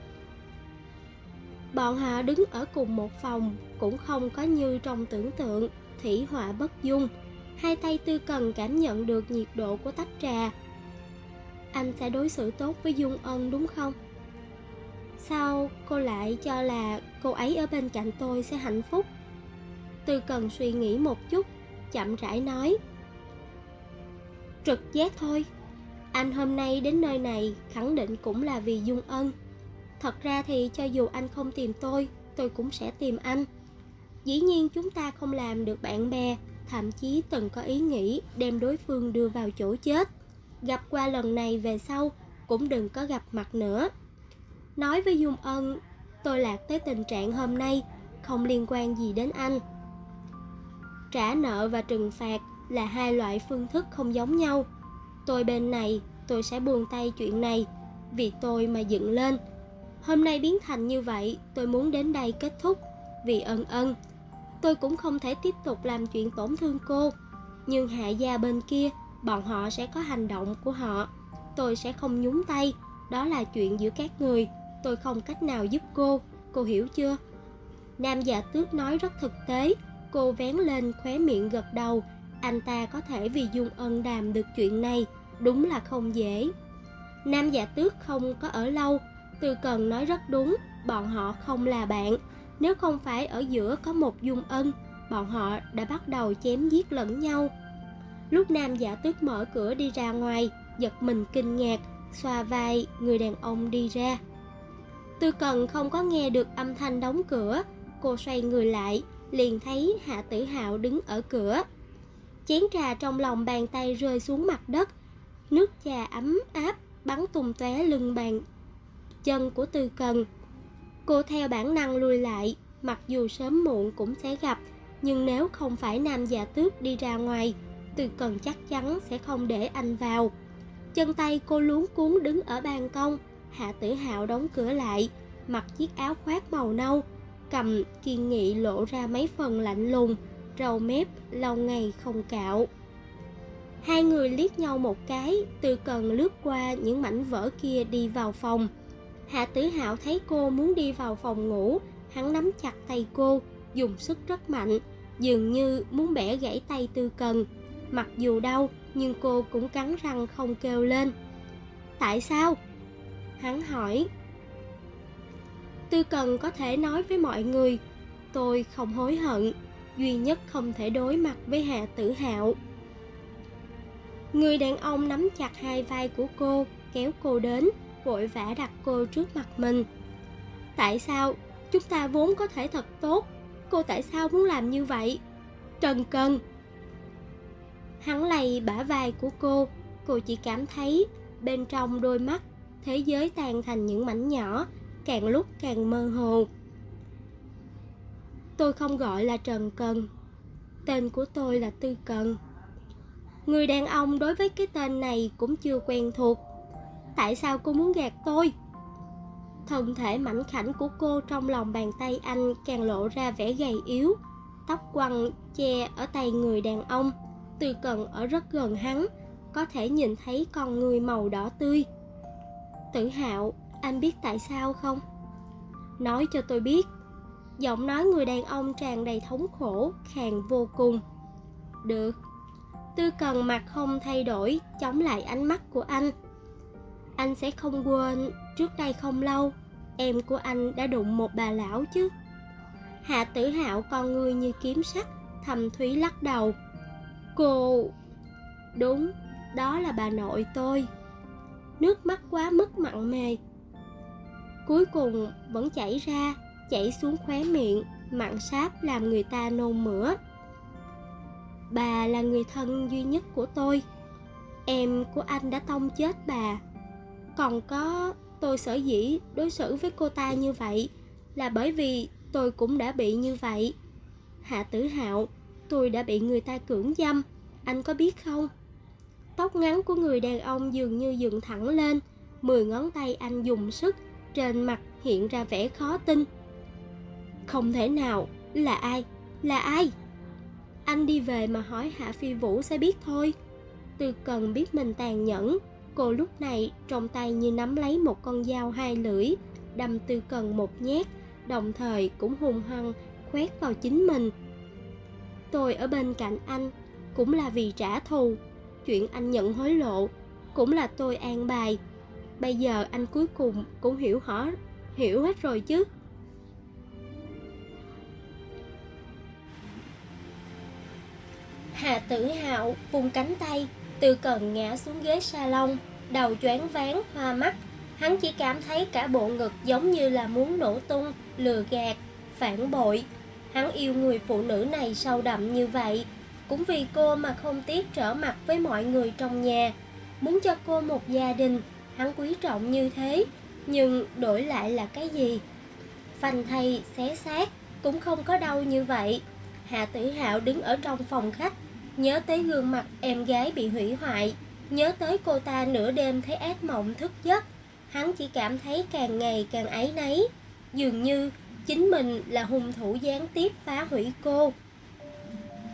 Bọn họ đứng ở cùng một phòng, cũng không có như trong tưởng tượng thủy hỏa bất dung. Hai tay Tư Cần cảm nhận được nhiệt độ của tách trà. Anh sẽ đối xử tốt với Dung Ân đúng không? Sao cô lại cho là cô ấy ở bên cạnh tôi sẽ hạnh phúc? Tư Cần suy nghĩ một chút, chậm rãi nói. Trực giác thôi. Anh hôm nay đến nơi này khẳng định cũng là vì Dung Ân. Thật ra thì cho dù anh không tìm tôi cũng sẽ tìm anh. Dĩ nhiên chúng ta không làm được bạn bè, thậm chí từng có ý nghĩ đem đối phương đưa vào chỗ chết. Gặp qua lần này về sau cũng đừng có gặp mặt nữa. Nói với Dung Ân, tôi lạc tới tình trạng hôm nay không liên quan gì đến anh. Trả nợ và trừng phạt là hai loại phương thức không giống nhau. Tôi bên này, tôi sẽ buông tay chuyện này, vì tôi mà dựng lên. Hôm nay biến thành như vậy, tôi muốn đến đây kết thúc. Vì Ân, tôi cũng không thể tiếp tục làm chuyện tổn thương cô. Nhưng Hạ gia bên kia, bọn họ sẽ có hành động của họ. tôi sẽ không nhúng tay. Đó là chuyện giữa các người, tôi không cách nào giúp cô hiểu chưa? Nam Dạ Tước nói rất thực tế. Cô vén lên khóe miệng gật đầu. Anh ta có thể vì Dung Ân đàm được chuyện này, đúng là không dễ. Nam Dạ Tước không có ở lâu. Tư Cần nói rất đúng, bọn họ không là bạn. Nếu không phải ở giữa có một Dung Ân, bọn họ đã bắt đầu chém giết lẫn nhau. Lúc Nam Dạ Tước mở cửa đi ra ngoài, giật mình kinh ngạc, xoa vai người đàn ông đi ra. Tư Cần không có nghe được âm thanh đóng cửa. Cô xoay người lại, liền thấy Hạ Tử Hạo đứng ở cửa. Chén trà trong lòng bàn tay rơi xuống mặt đất. Nước trà ấm áp bắn tung tóe lưng bàn chân của Tư Cần. Cô theo bản năng lùi lại, mặc dù sớm muộn cũng sẽ gặp, nhưng nếu không phải Nam Dạ Tước đi ra ngoài, Tư Cần chắc chắn sẽ không để anh vào. Chân tay cô luống cuống đứng ở ban công. Hạ Tử Hạo đóng cửa lại, mặc chiếc áo khoác màu nâu, cầm kiên nghị lộ ra mấy phần lạnh lùng, râu mép lâu ngày không cạo. Hai người liếc nhau một cái. Tư Cần lướt qua những mảnh vỡ kia đi vào phòng. Hạ Tử Hạo thấy cô muốn đi vào phòng ngủ, hắn nắm chặt tay cô, dùng sức rất mạnh, dường như muốn bẻ gãy tay Tư Cần. Mặc dù đau, nhưng cô cũng cắn răng không kêu lên. Tại sao? Hắn hỏi. Tư Cần có thể nói với mọi người, tôi không hối hận, duy nhất không thể đối mặt với Hạ Tử Hạo. Người đàn ông nắm chặt hai vai của cô, kéo cô đến, vội vã đặt cô trước mặt mình. Tại sao? Chúng ta vốn có thể thật tốt, cô tại sao muốn làm như vậy? Trần Cần. Hắn lay bả vai của cô chỉ cảm thấy bên trong đôi mắt thế giới tan thành những mảnh nhỏ, càng lúc càng mơ hồ. Tôi không gọi là Trần Cần, tên của tôi là Tư Cần. Người đàn ông đối với cái tên này cũng chưa quen thuộc. Tại sao cô muốn gạt tôi? Thân thể mảnh khảnh của cô trong lòng bàn tay anh càng lộ ra vẻ gầy yếu. Tóc quăn che ở tay người đàn ông. Tư Cần ở rất gần hắn, có thể nhìn thấy con người màu đỏ tươi. Tử Hạo, anh biết tại sao không? Nói cho tôi biết. Giọng nói người đàn ông tràn đầy thống khổ, khàn vô cùng. Được. Tư Cần mặt không thay đổi, chống lại ánh mắt của anh. Anh sẽ không quên, trước đây không lâu, em của anh đã đụng một bà lão chứ? Hạ Tử Hạo con ngươi như kiếm sắt, thầm thúy lắc đầu. Cô... Đúng, đó là bà nội tôi. Nước mắt quá mức mặn mề, cuối cùng vẫn chảy ra, chảy xuống khóe miệng, mặn sáp làm người ta nôn mửa. Bà là người thân duy nhất của tôi. Em của anh đã tông chết bà. Còn có, tôi sở dĩ đối xử với cô ta như vậy là bởi vì tôi cũng đã bị như vậy. Hạ Tử Hạo, tôi đã bị người ta cưỡng dâm, anh có biết không? Tóc ngắn của người đàn ông dường như dựng thẳng lên, 10 ngón tay anh dùng sức, trên mặt hiện ra vẻ khó tin. Không thể nào, là ai? Là ai? Anh đi về mà hỏi Hạ Phi Vũ sẽ biết thôi. Tư Cần biết mình tàn nhẫn. Cô lúc này trong tay như nắm lấy một con dao hai lưỡi, đâm Tư Cần một nhát, đồng thời cũng hung hăng khoét vào chính mình. Tôi ở bên cạnh anh cũng là vì trả thù. Chuyện anh nhận hối lộ cũng là tôi an bài. Bây giờ anh cuối cùng cũng hiểu hết rồi chứ. Hạ Tử Hạo vung cánh tay, Tư Cần ngã xuống ghế salon, đầu choáng váng hoa mắt. Hắn chỉ cảm thấy cả bộ ngực giống như là muốn nổ tung, lừa gạt, phản bội. Hắn yêu người phụ nữ này sâu đậm như vậy, cũng vì cô mà không tiếc trở mặt với mọi người trong nhà. Muốn cho cô một gia đình, hắn quý trọng như thế, nhưng đổi lại là cái gì? Phanh thây, xé xác, cũng không có đau như vậy. Hạ Tử Hạo đứng ở trong phòng khách, nhớ tới gương mặt em gái bị hủy hoại, nhớ tới cô ta nửa đêm thấy ác mộng thức giấc. Hắn chỉ cảm thấy càng ngày càng áy náy, dường như chính mình là hung thủ gián tiếp phá hủy cô.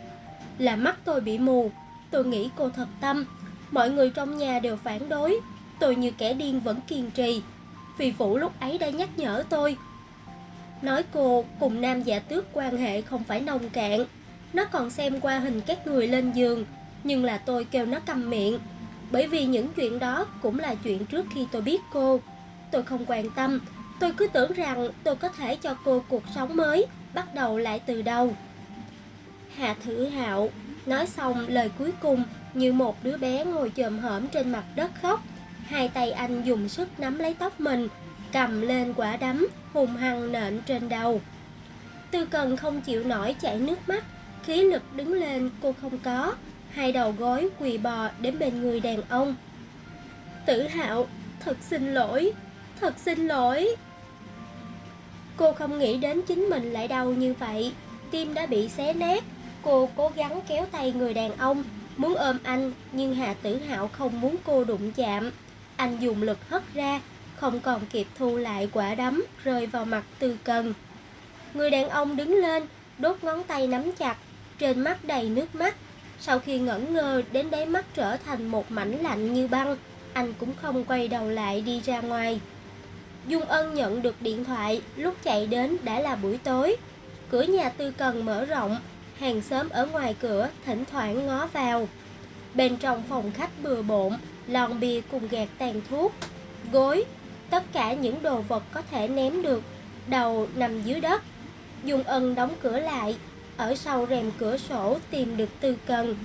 Là mắt tôi bị mù, tôi nghĩ cô thật tâm. Mọi người trong nhà đều phản đối, Tôi như kẻ điên vẫn kiên trì. Phi Vũ lúc ấy đã nhắc nhở tôi, nói cô cùng nam giả tước quan hệ không phải nông cạn. Nó còn xem qua hình các người lên giường, nhưng là tôi kêu nó câm miệng. Bởi vì những chuyện đó cũng là chuyện trước khi tôi biết cô. Tôi không quan tâm, tôi cứ tưởng rằng tôi có thể cho cô cuộc sống mới, bắt đầu lại từ đầu. Hạ Thử Hạo nói xong lời cuối cùng như một đứa bé ngồi chồm hổm trên mặt đất khóc. Hai tay anh dùng sức nắm lấy tóc mình, cầm lên quả đấm, hung hăng nện trên đầu. Tư Cần không chịu nổi chảy nước mắt, khí lực đứng lên cô không có, hai đầu gối quỳ bò đến bên người đàn ông. Tử Hạo, thật xin lỗi, thật xin lỗi. Cô không nghĩ đến chính mình lại đau như vậy, tim đã bị xé nát. Cô cố gắng kéo tay người đàn ông, muốn ôm anh, nhưng Hạ Tử Hạo không muốn cô đụng chạm. Anh dùng lực hất ra, không còn kịp thu lại quả đấm rơi vào mặt Tư Cần. Người đàn ông đứng lên, đốt ngón tay nắm chặt, trên mắt đầy nước mắt. Sau khi ngẩn ngơ đến đáy mắt trở thành một mảnh lạnh như băng, anh cũng không quay đầu lại đi ra ngoài. Dung Ân nhận được điện thoại, lúc chạy đến đã là buổi tối. Cửa nhà Tư Cần mở rộng, hàng xóm ở ngoài cửa thỉnh thoảng ngó vào. Bên trong phòng khách bừa bộn, lon bia cùng gạt tàn thuốc, gối, tất cả những đồ vật có thể ném được, đầu nằm dưới đất. Dung Ân đóng cửa lại, ở sau rèm cửa sổ tìm được Tư Cần.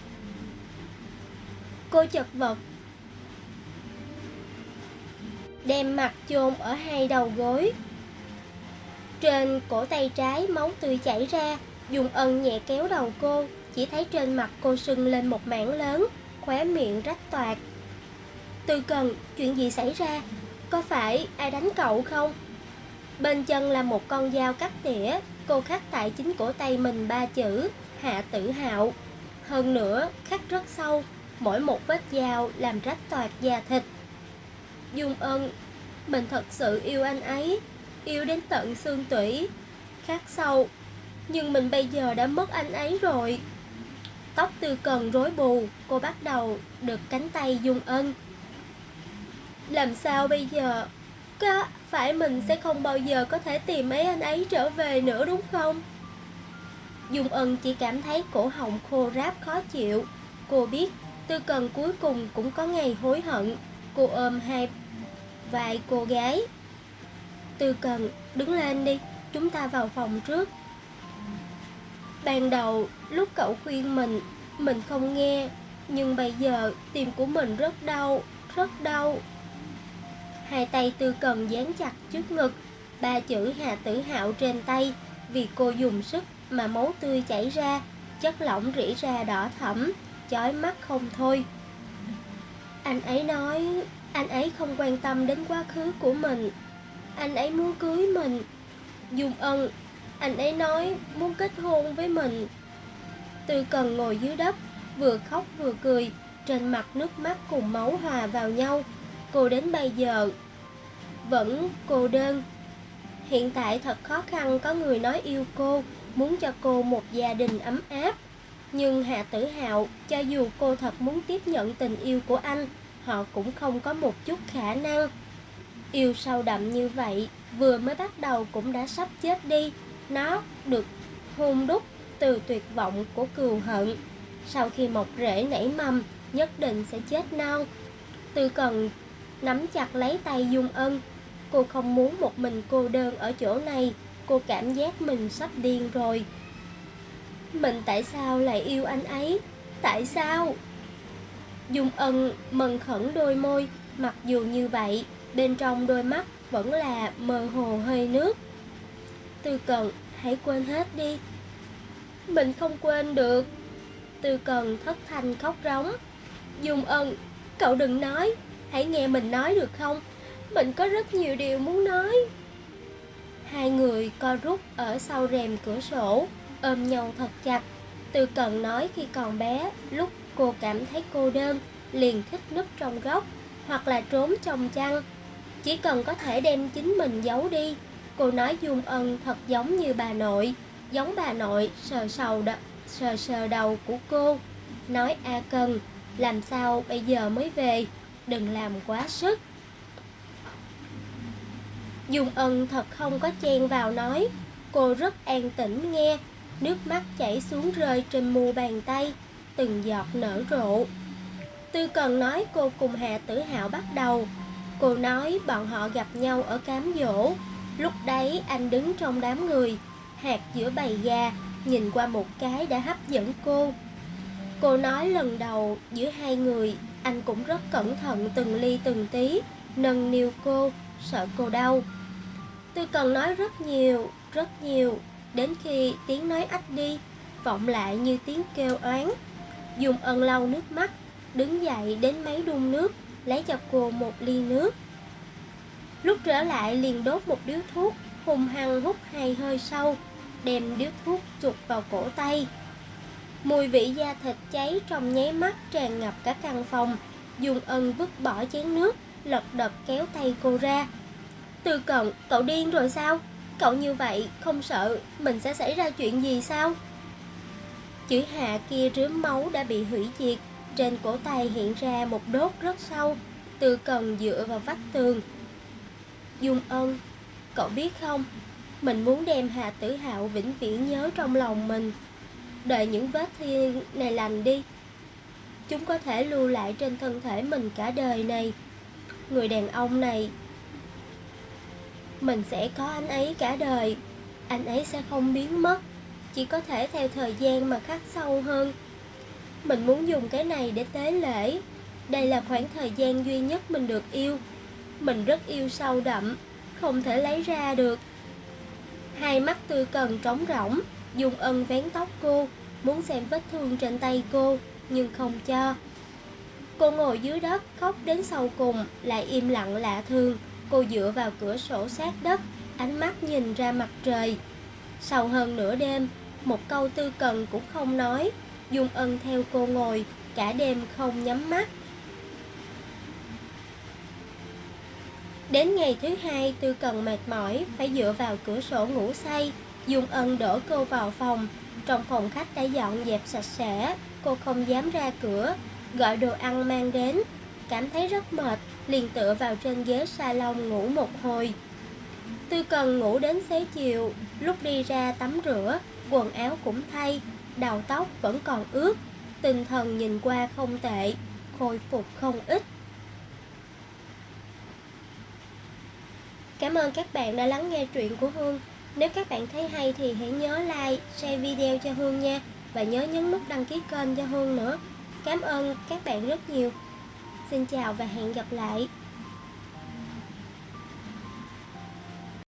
Cô chật vật, đem mặt chôn ở hai đầu gối. Trên cổ tay trái máu tươi chảy ra. Dung Ân nhẹ kéo đầu cô, chỉ thấy trên mặt cô sưng lên một mảng lớn, khóe miệng rách toạc. Tư Cần, chuyện gì xảy ra? Có phải ai đánh cậu không? Bên chân là một con dao cắt tỉa. Cô khắc tại chính cổ tay mình 3 chữ Hạ Tử Hạo. Hơn nữa khắc rất sâu, mỗi một vết dao làm rách toạc da thịt. Dung Ân, mình thật sự yêu anh ấy, yêu đến tận xương tủy. Khắc sâu, nhưng mình bây giờ đã mất anh ấy rồi. Tóc Tư Cần rối bù, cô bắt đầu đực cánh tay Dung Ân. Làm sao bây giờ? Có phải mình sẽ không bao giờ có thể tìm mấy anh ấy trở về nữa đúng không? Dung Ân chỉ cảm thấy cổ họng khô ráp khó chịu. Cô biết Tư Cần cuối cùng cũng có ngày hối hận. Cô ôm hai vai cô gái. Tư Cần, đứng lên đi, chúng ta vào phòng trước. Ban đầu lúc cậu khuyên mình không nghe. Nhưng bây giờ tim của mình rất đau, rất đau. Hai tay Tư Cần dán chặt trước ngực, 3 chữ Hạ Tử Hạo trên tay. Vì cô dùng sức mà máu tươi chảy ra, chất lỏng rỉ ra đỏ thẫm, chói mắt không thôi. Anh ấy nói anh ấy không quan tâm đến quá khứ của mình, anh ấy muốn cưới mình. Dung Ân, anh ấy nói muốn kết hôn với mình. Tư Cần ngồi dưới đất, vừa khóc vừa cười, trên mặt nước mắt cùng máu hòa vào nhau. Cô đến bây giờ vẫn cô đơn. Hiện tại thật khó khăn có người nói yêu cô, muốn cho cô một gia đình ấm áp. Nhưng Hạ Tử Hạo, cho dù cô thật muốn tiếp nhận tình yêu của anh, họ cũng không có một chút khả năng. Yêu sâu đậm như vậy, vừa mới bắt đầu cũng đã sắp chết đi. Nó được hun đúc từ tuyệt vọng của cừu hận. Sau khi mọc rễ nảy mầm, nhất định sẽ chết non. Tư Cần nắm chặt lấy tay Dung Ân. Cô không muốn một mình cô đơn ở chỗ này. Cô cảm giác mình sắp điên rồi. Mình tại sao lại yêu anh ấy? Tại sao? Dung Ân mần khẩn đôi môi. Mặc dù như vậy, bên trong đôi mắt vẫn là mơ hồ hơi nước. Tư Cần, hãy quên hết đi. Mình không quên được. Tư Cần thất thanh khóc rống. Dung Ân, cậu đừng nói, hãy nghe mình nói được không? Mình có rất nhiều điều muốn nói. Hai người co rút ở sau rèm cửa sổ, ôm nhau thật chặt. Tư Cần nói khi còn bé, lúc cô cảm thấy cô đơn, liền thích núp trong góc, hoặc là trốn trong chăn. Chỉ cần có thể đem chính mình giấu đi. Cô nói Dung Ân thật giống như bà nội, giống bà nội sờ sờ đầu của cô. Nói A Cần, làm sao bây giờ mới về? đừng làm quá sức. Dung Ân thật không có chen vào nói. Cô rất an tĩnh nghe, nước mắt chảy xuống rơi trên mu bàn tay, từng giọt nở rộ. Tư Cần nói cô cùng Hạ Tử Hạo bắt đầu. Cô nói bọn họ gặp nhau ở cám dỗ. Lúc đấy anh đứng trong đám người, hạt giữa bầy gà, nhìn qua một cái đã hấp dẫn cô. Cô nói lần đầu giữa hai người, anh cũng rất cẩn thận từng ly từng tí, nâng niu cô, sợ cô đau. Tư Cần nói rất nhiều, đến khi tiếng nói ách đi, vọng lại như tiếng kêu oán. Dung Ân lau nước mắt, đứng dậy đến máy đun nước, lấy cho cô một ly nước. Lúc trở lại liền đốt một điếu thuốc, hung hăng hút 2 hơi sâu, đem điếu thuốc chụp vào cổ tay. Mùi vị da thịt cháy trong nháy mắt tràn ngập cả căn phòng. Dung Ân vứt bỏ chén nước, lật đật kéo tay cô ra. Tư Cận, cậu điên rồi sao? Cậu như vậy không sợ mình sẽ xảy ra chuyện gì sao? Chữ Hạ kia rướm máu đã bị hủy diệt, trên cổ tay hiện ra một đốt rất sâu. Tư Cận dựa vào vách tường. Dung Ân, cậu biết không, mình muốn đem Hạ Tử Hạo vĩnh viễn nhớ trong lòng mình. Đợi những vết thương này lành đi, chúng có thể lưu lại trên thân thể mình cả đời này. Người đàn ông này, mình sẽ có anh ấy cả đời. Anh ấy sẽ không biến mất, chỉ có thể theo thời gian mà khắc sâu hơn. Mình muốn dùng cái này để tế lễ. Đây là khoảng thời gian duy nhất mình được yêu. Mình rất yêu sâu đậm, không thể lấy ra được. Hai mắt Tư Cần trống rỗng. Dung Ân vén tóc cô, muốn xem vết thương trên tay cô, nhưng không cho. Cô ngồi dưới đất khóc đến sau cùng, lại im lặng lạ thường. Cô dựa vào cửa sổ sát đất, ánh mắt nhìn ra mặt trời. Sau hơn nửa đêm, một câu Tư Cần cũng không nói. Dung Ân theo cô ngồi, cả đêm không nhắm mắt. Đến ngày thứ hai, Tư Cần mệt mỏi, phải dựa vào cửa sổ ngủ say. Dung Ân đỡ cô vào phòng. Trong phòng khách đã dọn dẹp sạch sẽ, cô không dám ra cửa, gọi đồ ăn mang đến. Cảm thấy rất mệt, liền tựa vào trên ghế salon ngủ một hồi. Tư Cần ngủ đến xế chiều, lúc đi ra tắm rửa, quần áo cũng thay, đầu tóc vẫn còn ướt. Tinh thần nhìn qua không tệ, khôi phục không ít. Cảm ơn các bạn đã lắng nghe truyện của Hương. Nếu các bạn thấy hay thì hãy nhớ like, share video cho Hương nha. Và nhớ nhấn nút đăng ký kênh cho Hương nữa. Cảm ơn các bạn rất nhiều. Xin chào và hẹn gặp lại.